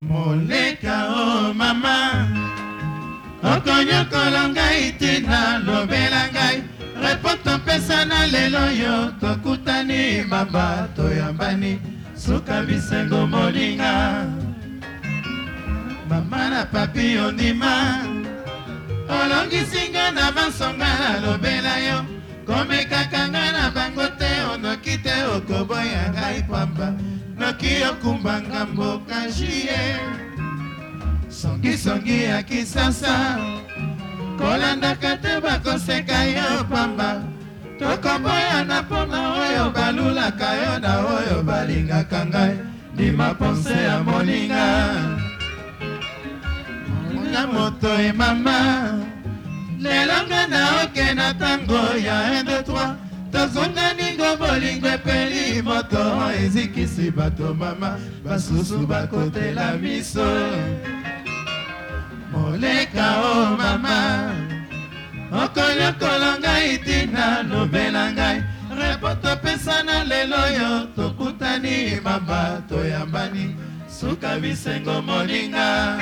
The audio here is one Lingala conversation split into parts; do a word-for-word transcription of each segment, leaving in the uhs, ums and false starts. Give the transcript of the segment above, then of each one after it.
Moleka o mama Okonyo kolonga itina lobela ngai Repoto pesa na lelo yo Tokutani mama toyambani Suka bisengo molinga Mama na papi ondima Olongi singa na bansonga na lobela yo Kome kakanga na bangote Onokite okoboya ngai pamba Noki okumbanga mboka jie Songi songi ya kisasa Kolanda kate bakoseka yo pamba Tokoboya na pona oyo balula kayo na oyo balinga kangai Dima ponse ya moninga Moninga moto e mama Lelonga na oke na tango ya un, deux, trois Tozonga ningo bolingo epeli moto ezikisi bato mama basusu bakotela miso Moleka o mama Okonyo kolonga itina lobela ngai Repoto pesa na lelo yo Tokutani mama toyambani Suka bisengo moninga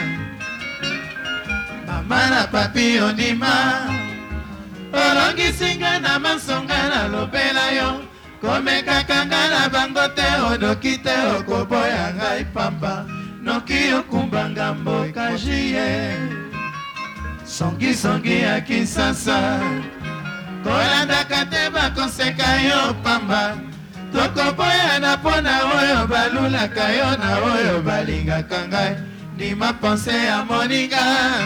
Mama na papi ondima Olongi singa na mansonga na lobela yo Kome kakanga na bangote Onokite okoboya ngai pamba Noki okumbanga mboka jie Songi songi ya kisasa Kolanda kate bakoseka yo pamba Tokoboya na pona oyo balulaka yo na oyo balingaka ngai Ndima ponse ya moninga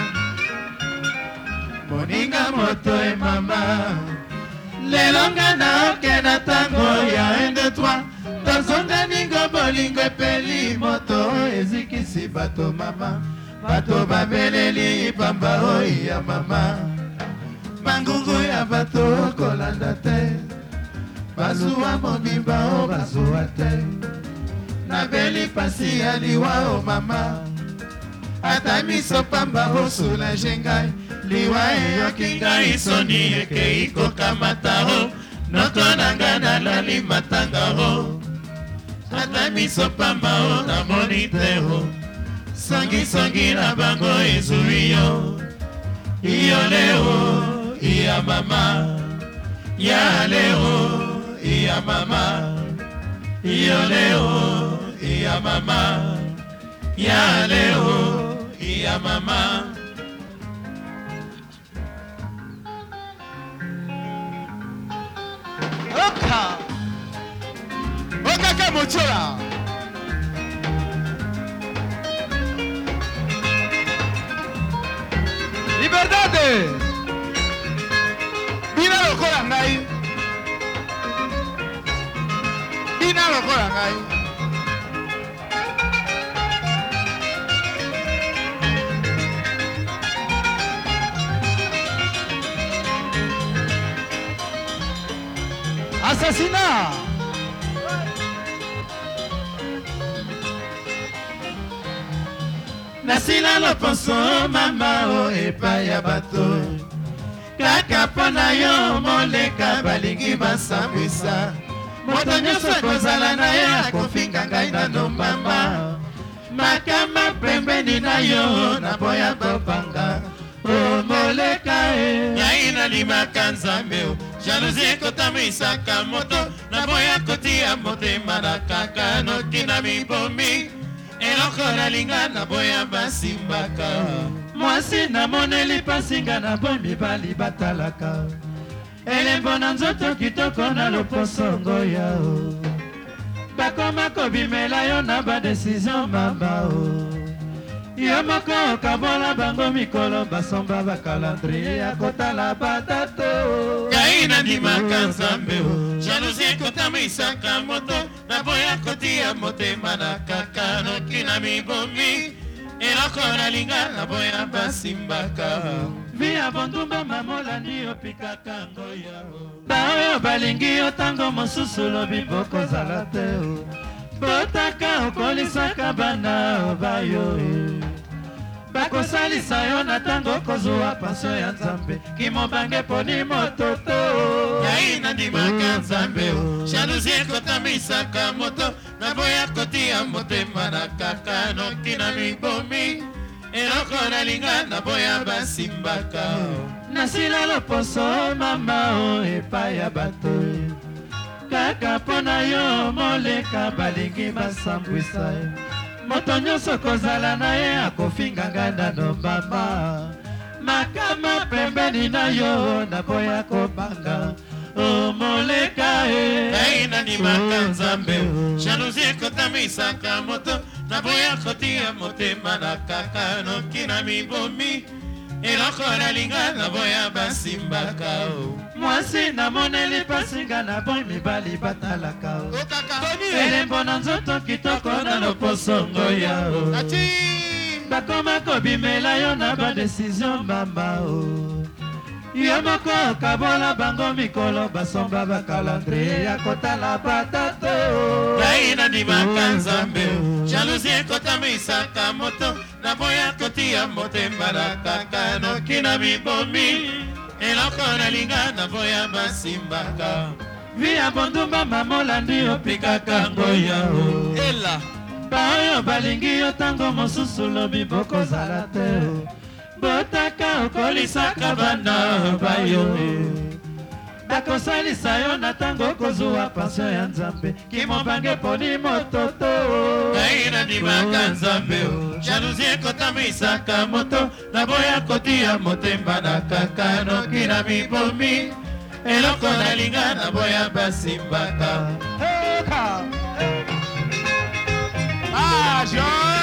Moninga moto e mama Lelonga na oke na tango ya un, deux, trois Tozonga ningo bolingo epeli moto ezikisi bato mama Bato babeleli pamba oi ya mama Mangungu ya bato kolanda te Bazuwa mobimba o bazuwa te Nabeli pasi ya liwa o mama Ata miso pamba o soulage ngai Liwa eyoki ngai soni eke iko kamata o Noto nanga na lali matanga o Ata miso pamba o na monite o Songi songi na bango ezui yo Iyo leo, iya mama Ya leo, iya mama Iyo leo, iya mama Ya leo, iya mama Oka Oka Kamochola Liberdade Bina lokola ngai Bina lokola ngai Assassinat Nasila loponso mama o epa ya bato Kaka pona yo moleka balingi basambwisa Moto nyonso kozala na ye akofinga ngai nano mama Makama pembeni na yo naboya kopanga O moleka e Ngai nalimaka nzambe o Jalousie ekotamwisaka moto Naboya kotia motema na kaka noki na mibomi Eloko nalinga naboya basimbaka Mwasi namoneli pasinga naboy mibali batalaka Elembo na nzoto kitoko na loposo ngoya o Bakoma kobimela yo na ba decision mama o Yo moko okabola bango mikolo basomba ba calendrier ya kotala batato Ngai nandimaka nzambe o Jalousie ekotamwisaka moto Naboya kotia motema na kaka noki na mibomi Eloko nalinga naboya basimbaka Via bondumba mamolandi opikaka ngoya o Baoyo balingi yo tango mosusu lobi bokozala te o Botaka okolisaka bana obayo e Bakosalisa yo na tango kozwa pasio ya nzambe Kimobange poni mototo Ngai nandimaka nzambe o Jalousie ekotamwisaka moto naboya kotia motema na kaka noki na mibomi eloko nalinga naboya basimbaka nasila loposo mama o epai ya bato kaka mpo na yo moleka balingi basambwisa moto nyonso kozala na ye akofinga nganda no mama makama pembeni na yo naboya kobanga o moleka e aina ni makanzambe jalousie ekotamisaka moto naboya kotia motema na kaka noki na mibomi eloko nalinga naboya basimbaka mwasi namoneli pasinga na boy mibali batalaka elembo na nzoto kitoko na loposo ngoya bakoma kobimela yo na badesizio mama yo moko kabola bango mikolo basomba bakalandre ya kotala batato naina ni makanzambe jalousie ekotamisaka moto naboya kotia motema na kaka noki na mibomi eloko nalinga naboya basimbaka via bondumba mamolandi opikaka ngoya ela baoyo balingi yo tango mosusu lobi bokozala te botaka okolisaka bana bayo bakosalisa yo na tango kozwa pasio ya nzambe kimobange poni mototo naina ndimaka nzambe jalousie ekotamisaka moto naboya kotia motema na kaka noki na mibomi eloko nalinga naboya basimbaka Ah, Jean